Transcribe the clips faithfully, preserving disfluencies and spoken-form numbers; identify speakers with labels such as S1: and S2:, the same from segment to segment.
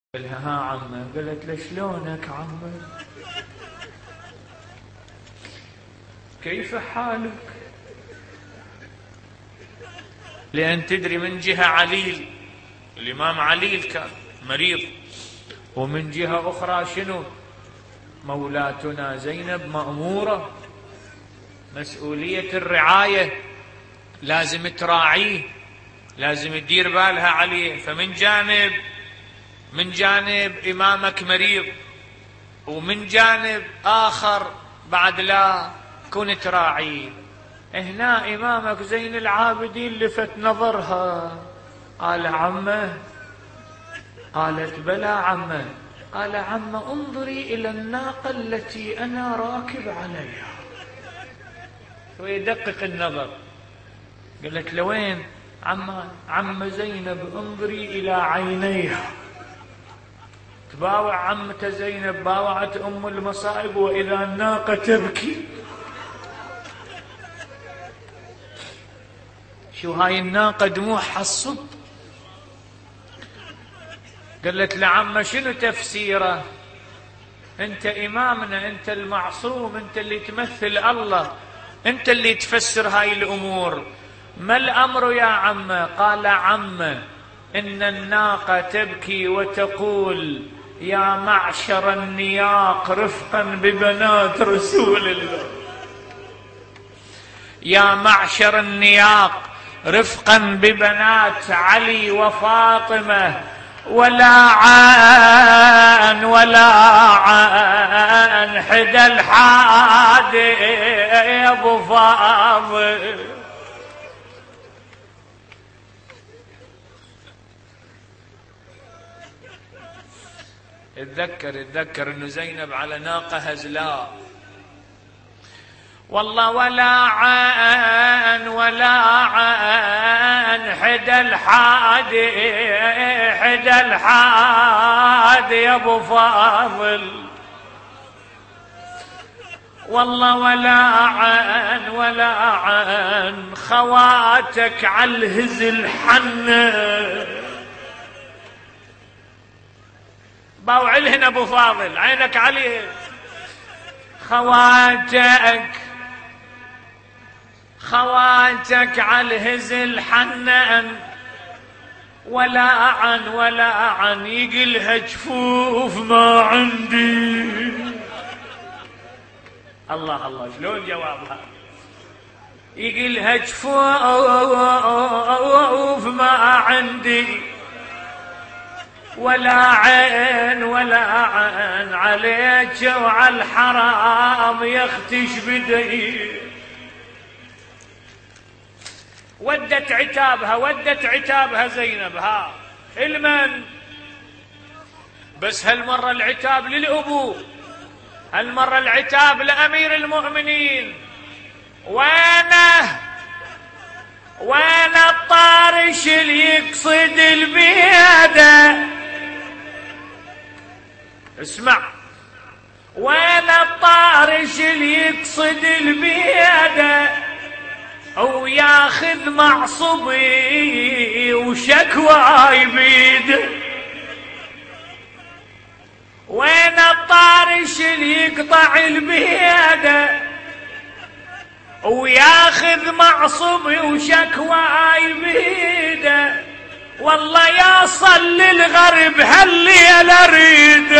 S1: لها ها عمه، قالت له شلونك عمه؟ كيف حالك؟ لأن تدري من جهة عليل، الإمام عليل كان مريض، ومن جهة أخرى شنو؟ مولاتنا زينب مأمورة، مسؤولية الرعاية لازم تراعيه، لازم تدير بالها عليه. فمن جانب من جانب إمامك مريض، ومن جانب آخر بعد لا كنت راعيه. هنا إمامك زين العابدين لفت نظرها، قال عمه، قالت بلى عمه، قال عمه انظري إلى الناقة التي أنا راكب عليها. ويدقق النظر، قالت لوين عم عم زينب؟ انظري إلى عينيها. تباوع عمته زينب، باوعت أم المصائب، وإذا الناقة تبكي. شو هاي الناقة دموعها الصب. قالت لعمه شنو تفسيره؟ انت إمامنا، انت المعصوم، انت اللي تمثل الله، انت اللي تفسر هاي الأمور، ما الأمر يا عمه؟ قال عمه إن الناقة تبكي وتقول يا معشر النياق رفقا ببنات رسول الله، يا معشر النياق رفقا ببنات علي وفاطمة، ولا عن ولا عن حدا الحادي يا ابو فاضل. اتذكر اتذكر انه زينب على ناقة هزلاء، والله ولا عن ولا عن حدا الحادي حدا الحادي يا ابو فاضل، والله ولا عن ولا عن خواتك على الهزل حنه. باوعلهن ابو فاضل، عينك عليه. خواتك خواتك على الهزل حنان، ولا عن ولا عن يقلها جفوف ما عندي. الله الله، شلون جوابها؟ يقلها جفوف ما عندي، ولا عين ولا عين عليك وعلى الحرام يختش بدي. ودت عتابها ودت عتابها زينب ها المن، بس هالمرة العتاب للأبو، هالمرة العتاب لأمير المؤمنين. وينه وين الطارش اللي يقصد البيادة؟ اسمع، وين الطارش اللي يقصد البيادة وياخذ معصبي وشكواي بيده؟ وين الطارش اللي يقطع البيادة وياخذ معصبي وشكواي بيده؟ والله يصل للغرب هالليل اريد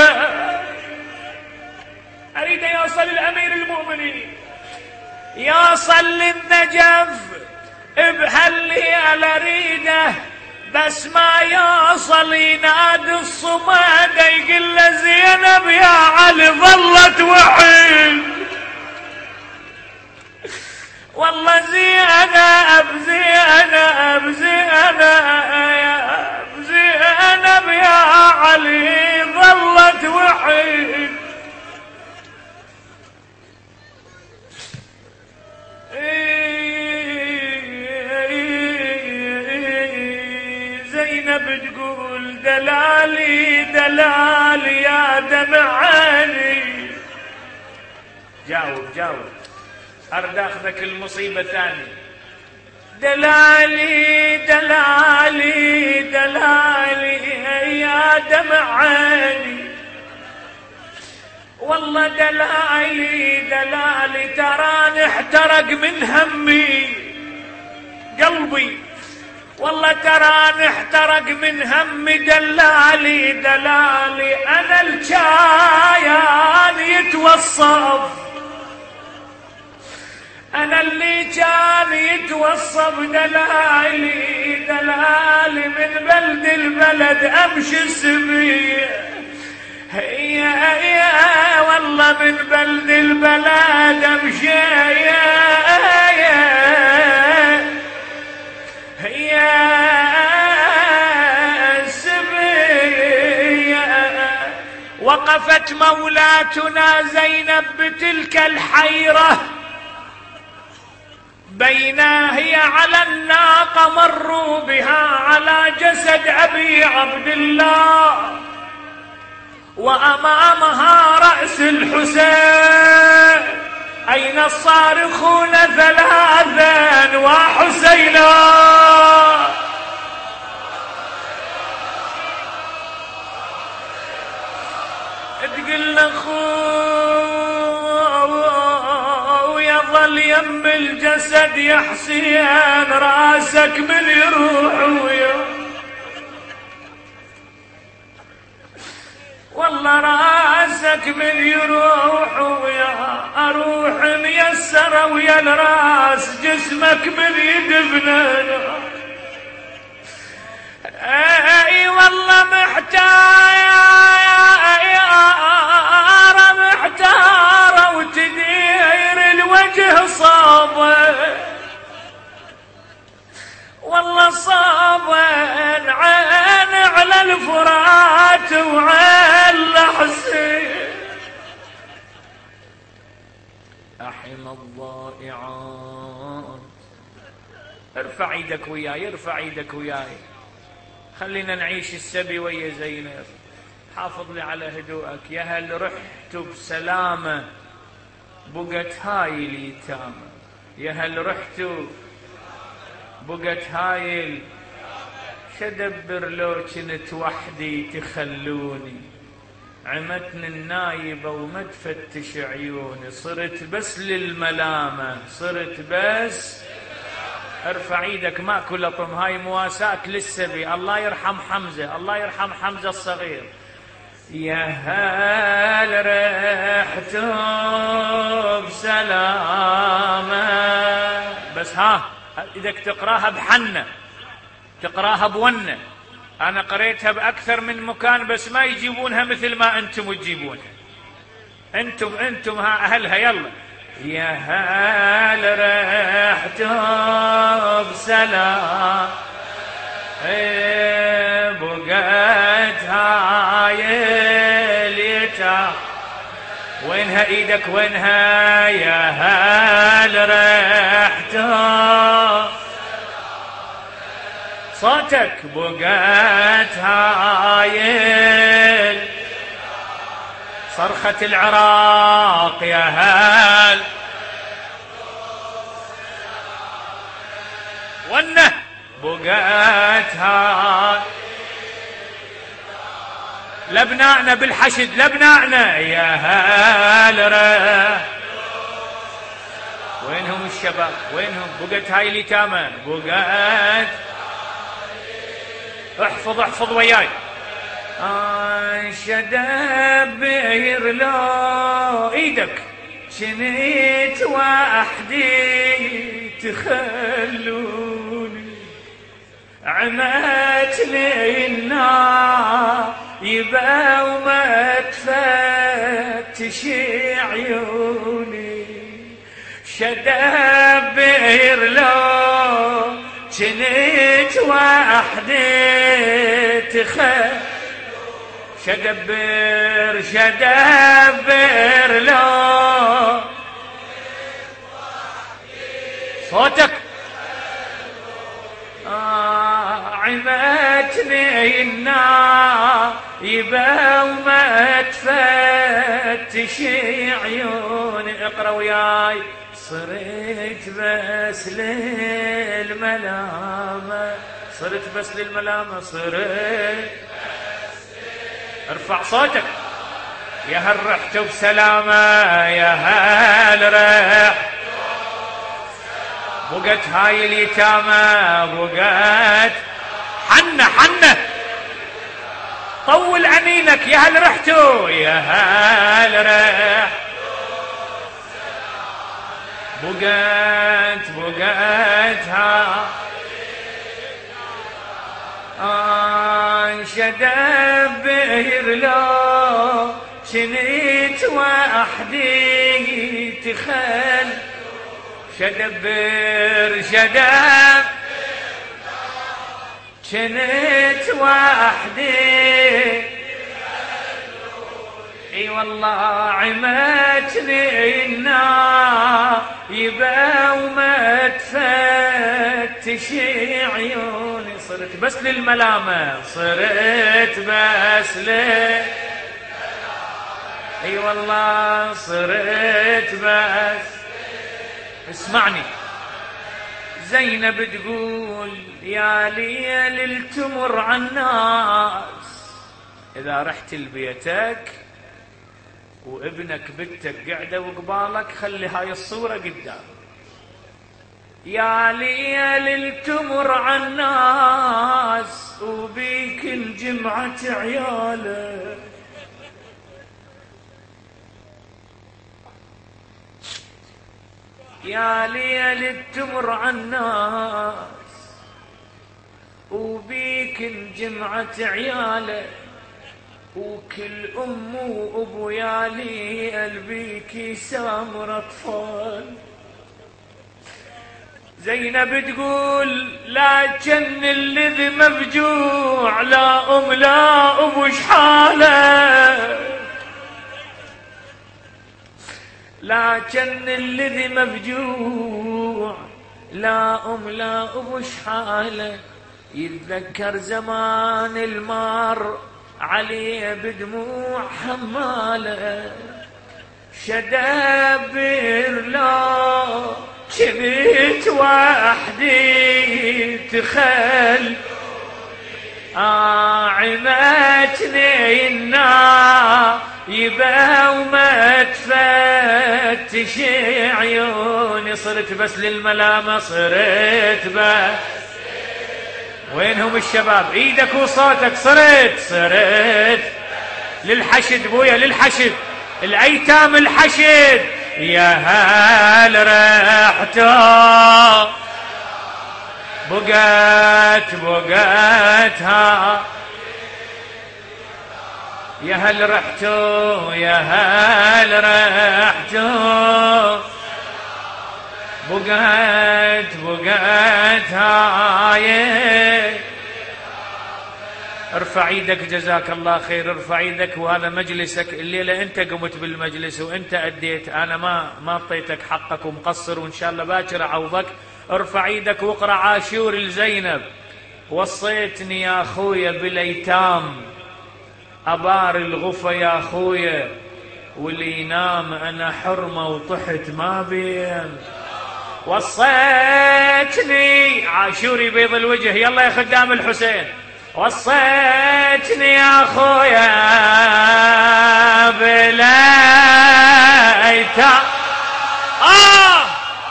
S1: اريد يوصل الامير المؤمنين، يوصل للنجف بهالليل اريده، بس ما يوصل ينادي الصمد يقول له زينب يا علي ظلت وحيد. والله زينب زينب زينب يا زينب يا علي ظلت وحيد. زينب تقول دلالي دلالي يا دمع عيني. جاوب جاوب، أرد أخذك المصيبة ثانية. دلالي دلالي دلالي يا دمع والله دلالي دلالي تراني احترق من همي قلبي، والله تراني احترق من همي دلالي دلالي انا الكايان يتوصف، انا اللي كان يتوصف دلالي دلالي من بلد البلد امشي السبيل، هي هي والله من بلد البلد امشي هي هي سبيل. وقفت مولاتنا زينب بتلك الحيرة بينا هي على الناقة مروا بها على جسد أبي عبد الله، وأمامها رأس الحسين، أين الصارخون ثلاثا وحسينا، تقل أخو يظل يم الجسد يا حسين، راسك من يروح ويا والله راسك من يروح ويا اروح ميسره ويا الراس جسمك من يدفننا. اي والله محتاره محتاره وتدير الوجه صابه، والله صابن عين على الفرات وعين حسين. أحم الضائعات. ارفع ايدك وياي ارفع ايدك وياي، خلينا نعيش السبي ويا زينب. حافظ لي على هدوءك. يا هل رحت بسلامة بقت هاي اليتامى، يا هل رحت بقت هاي شدبر لو كنت وحدي تخلوني، عمتني النايبة وما تفتش عيوني، صرت بس للملامة صرت بس. ارفع ايدك ماكو لطم، هاي مواساة للسبي. الله يرحم حمزة، الله يرحم حمزة الصغير. يا هل رحت بسلامة، بس ها إذا تقراها بحنة تقراها بونة. أنا قريتها بأكثر من مكان بس ما يجيبونها مثل ما أنتم تجيبونها. أنتم أنتم ها أهلها. يلا يا هل رحت بسلام بقت هاي اليتامى. وينها ايدك وينها؟ يا هل رحت صوتك بقت هاي صرخة العراق. يا هل ونه بقت هاي لبنائنا بالحشد لبنائنا. يا هل رح وينهم الشباب وينهم؟ بقت هاي اليتامى بقت. احفظ احفظ وياي. شدبر لو ايدك شنيت وحدي تخلوني، عمت لي النار يبقى وما تفتش عيوني. شدبر لو شنيت وحدي تخلوني، شدبر شدبر لو صوتك. آه عمتني النار يبقى وما تفتش عيوني. اقرا وياي. صرت بس للملامة صرت بس للملامة صرت. ارفع صوتك. يا هل رحت بسلامة يا هل رحت بقت هاي اليتامى بقت حنة حنة طول أنينك يا هل رحتوا يا هل رحت بقت بقت ها انشدب بهر لو شنيت وحدي تخل شدبر شدب شنيت وحدي اي والله عمتني النار يبا وما تفتش عيوني صرت بس للملامة صرت بس لل اي والله صرت بس. اسمعني زينب تقول يا ليل التمر عالناس اذا رحت لبيتك وابنك بنتك قاعده وقبالك خلي هاي الصوره قدام. يا ليل التمر عالناس وبيك الجمعه عياله يا ليل التمر عالناس وبيك الجمعة عياله وكل أم وأبو يا ليل بيك سامر أطفال. زينب تقول لا جن الذي مفجوع لا أم لا أبو شحاله لا جن الذي مفجوع لا أم لا أبو شحاله يتذكر زمان المار عليه بدموع حماله شدبر لا شبت وحدي تخل عمتني النار يبا وما تفتش عيوني صرت بس للملامة صرت بس. وينهم الشباب ايدك وصوتك صرت صرت للحشد بويا للحشد الايتام الحشد يا هل رحتوا بقت بقت ها يا هل رحتوا يا هل رحتوا بقت بقت هاي. ارفع ايدك جزاك الله خير ارفع ايدك وهذا مجلسك الليله انت قمت بالمجلس وانت اديت انا ما ما اعطيتك حقك ومقصر وان شاء الله باكر اعوضك. ارفع ايدك واقرا عاشور لزينب وصيتني يا اخويا بالايتام أبار الغفا يا أخويا واللي ينام أنا حرمة وطحت ما بين. وصيتني عاشوري بيض الوجه يلا يا خدام الحسين وصيتني يا أخويا بلايتا آه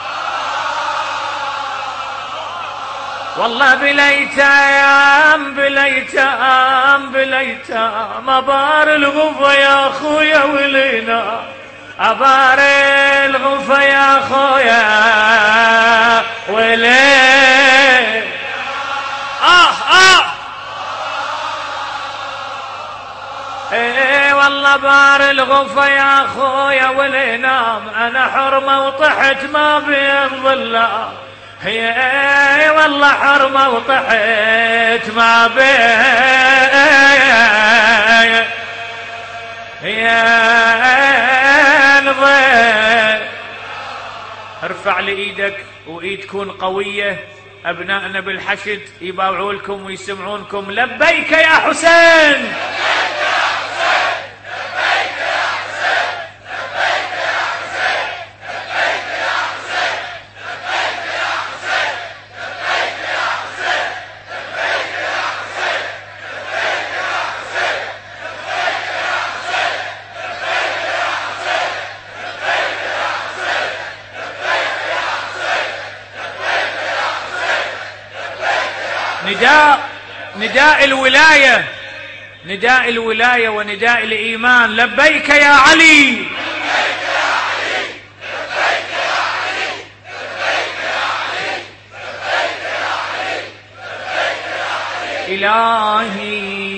S1: والله بلايتام بلايتام بلايتام أبار الغفا يا أخويا ولينا أبار الغفا يا أخويا ولينا آه آه إيه والله بار الغفا يا أخويا ولينام أنا حرمة وطحت ما بين ظلام هي والله حرمة وطحت ما بين يا نظر. ارفع لي ايدك وايد تكون قوية ابنائنا بالحشد يباوعوا لكم ويسمعونكم لبيك يا حسين نداء نداء الولاية، نداء الولاية ونداء الإيمان. لبيك يا علي، لبيك يا علي، لبيك يا علي، لبيك يا علي، لبيك يا علي، لبيك يا علي. إلهي